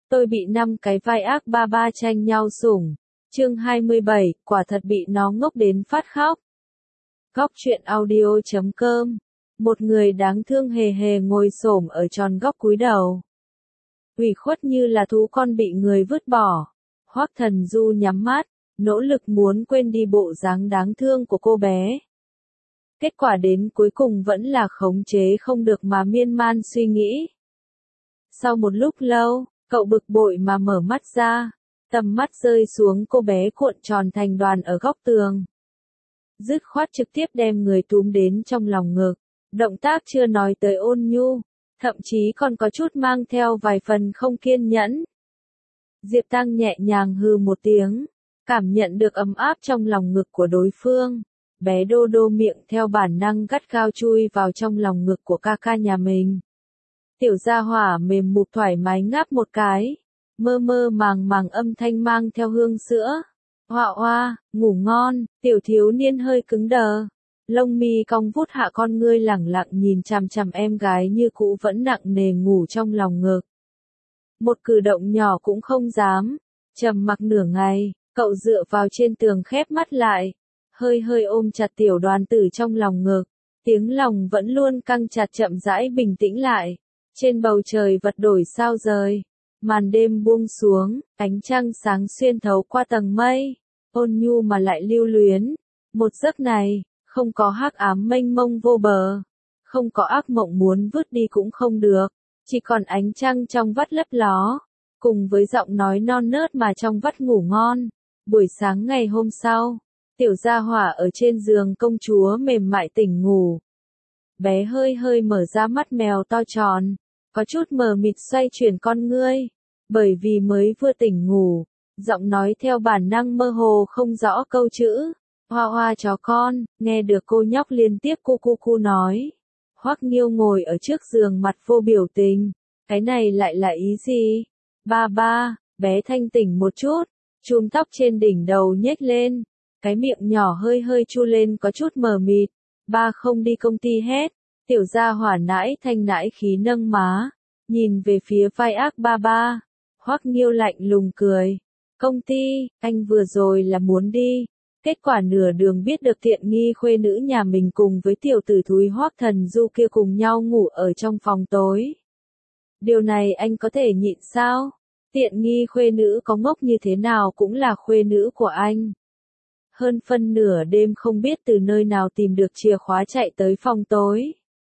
Tôi bị 5 cái vai ác ba ba tranh nhau sủng. Chương 27, quả thật bị nó ngốc đến phát khóc. Góc truyện audio.com. Một người đáng thương hề hề ngồi xổm ở tròn góc cúi đầu. Ủy khuất như là thú con bị người vứt bỏ. Hoắc Thần Du nhắm mắt, nỗ lực muốn quên đi bộ dáng đáng thương của cô bé. Kết quả đến cuối cùng vẫn là khống chế không được mà miên man suy nghĩ. Sau một lúc lâu, cậu bực bội mà mở mắt ra, tầm mắt rơi xuống cô bé cuộn tròn thành đoàn ở góc tường. Dứt khoát trực tiếp đem người túm đến trong lòng ngực, động tác chưa nói tới ôn nhu, thậm chí còn có chút mang theo vài phần không kiên nhẫn. Diệp Tăng nhẹ nhàng hừ một tiếng, cảm nhận được ấm áp trong lòng ngực của đối phương. Bé đô đô miệng theo bản năng gắt gao chui vào trong lòng ngực của ca ca nhà mình. Tiểu gia hỏa mềm mụt thoải mái ngáp một cái, mơ mơ màng màng âm thanh mang theo hương sữa. Hoa hoa, ngủ ngon, tiểu thiếu niên hơi cứng đờ. Lông mi cong vút hạ con ngươi lẳng lặng nhìn chằm chằm em gái như cũ vẫn nặng nề ngủ trong lòng ngực. Một cử động nhỏ cũng không dám, trầm mặc nửa ngày, cậu dựa vào trên tường khép mắt lại. Hơi hơi ôm chặt tiểu đoàn tử trong lòng ngực, tiếng lòng vẫn luôn căng chặt chậm rãi bình tĩnh lại. Trên bầu trời vật đổi sao rời, màn đêm buông xuống, ánh trăng sáng xuyên thấu qua tầng mây, ôn nhu mà lại lưu luyến. Một giấc này, không có hắc ám mênh mông vô bờ, không có ác mộng muốn vứt đi cũng không được, chỉ còn ánh trăng trong vắt lấp ló, cùng với giọng nói non nớt mà trong vắt ngủ ngon. Buổi sáng ngày hôm sau, tiểu gia hỏa ở trên giường công chúa mềm mại tỉnh ngủ. Bé hơi hơi mở ra mắt mèo to tròn, có chút mờ mịt xoay chuyển con ngươi, bởi vì mới vừa tỉnh ngủ, giọng nói theo bản năng mơ hồ không rõ câu chữ. Hoa hoa chó con, nghe được cô nhóc liên tiếp cu cu cu nói. Hoắc Nghiêu ngồi ở trước giường mặt vô biểu tình, cái này lại là ý gì? Ba ba, bé thanh tỉnh một chút, chùm tóc trên đỉnh đầu nhếch lên, cái miệng nhỏ hơi hơi chu lên có chút mờ mịt. Ba không đi công ty hết. Tiểu gia hỏa nãi thanh nãi khí nâng má, nhìn về phía vai ác ba ba. Hoắc Nghiêu lạnh lùng cười. Công ty, anh vừa rồi là muốn đi. Kết quả nửa đường biết được tiện nghi khuê nữ nhà mình cùng với tiểu tử thúi Hoắc Thần Du kia cùng nhau ngủ ở trong phòng tối. Điều này anh có thể nhịn sao? Tiện nghi khuê nữ có ngốc như thế nào cũng là khuê nữ của anh. Hơn phân nửa đêm không biết từ nơi nào tìm được chìa khóa chạy tới phòng tối.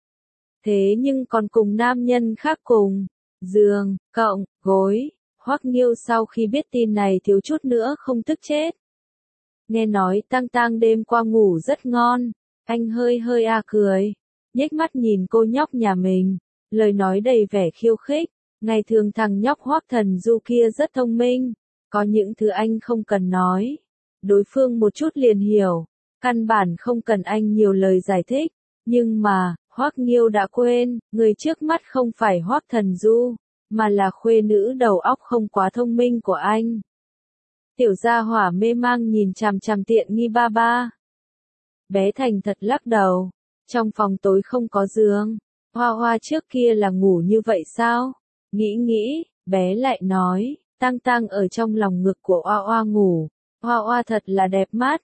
Thế nhưng còn cùng nam nhân khác cùng, giường, cộng, gối. Hoắc Nghiêu sau khi biết tin này thiếu chút nữa không tức chết. Nghe nói Tăng Tăng đêm qua ngủ rất ngon, anh hơi hơi cười, nhếch mắt nhìn cô nhóc nhà mình, lời nói đầy vẻ khiêu khích. Ngày thường thằng nhóc Hoắc Thần Du kia rất thông minh, có những thứ anh không cần nói, đối phương một chút liền hiểu, căn bản không cần anh nhiều lời giải thích. Nhưng mà, Hoắc Nghiêu đã quên, người trước mắt không phải Hoắc Thần Du, mà là khuê nữ đầu óc không quá thông minh của anh. Tiểu gia hỏa mê mang nhìn chằm chằm tiện nghi ba ba. Bé thành thật lắc đầu, trong phòng tối không có giường, Hoa Hoa trước kia là ngủ như vậy sao? Nghĩ, bé lại nói, Tăng Tăng ở trong lòng ngực của Hoa Hoa ngủ, Hoa Hoa thật là đẹp mắt.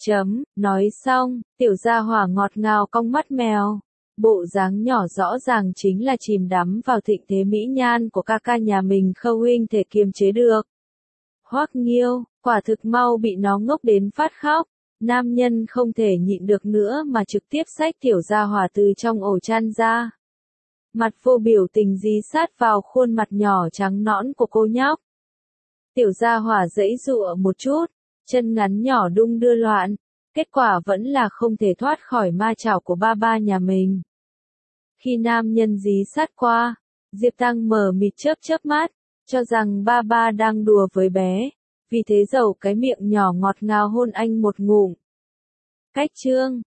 Nói xong, tiểu gia hỏa ngọt ngào cong mắt mèo. Bộ dáng nhỏ rõ ràng chính là chìm đắm vào thịnh thế mỹ nhan của ca ca nhà mình không thể kiềm chế được. Hoắc Nghiêu, quả thực mau bị nó ngốc đến phát khóc. Nam nhân không thể nhịn được nữa mà trực tiếp xách tiểu gia hỏa từ trong ổ chăn ra. Mặt vô biểu tình dí sát vào khuôn mặt nhỏ trắng nõn của cô nhóc. Tiểu gia hỏa giãy giụa một chút, chân ngắn nhỏ đung đưa loạn, kết quả vẫn là không thể thoát khỏi ma chảo của ba ba nhà mình. Khi nam nhân dí sát qua, Diệp Tăng mờ mịt chớp mắt, cho rằng ba ba đang đùa với bé, vì thế dầu cái miệng nhỏ ngọt ngào hôn anh một ngụm. Cách chương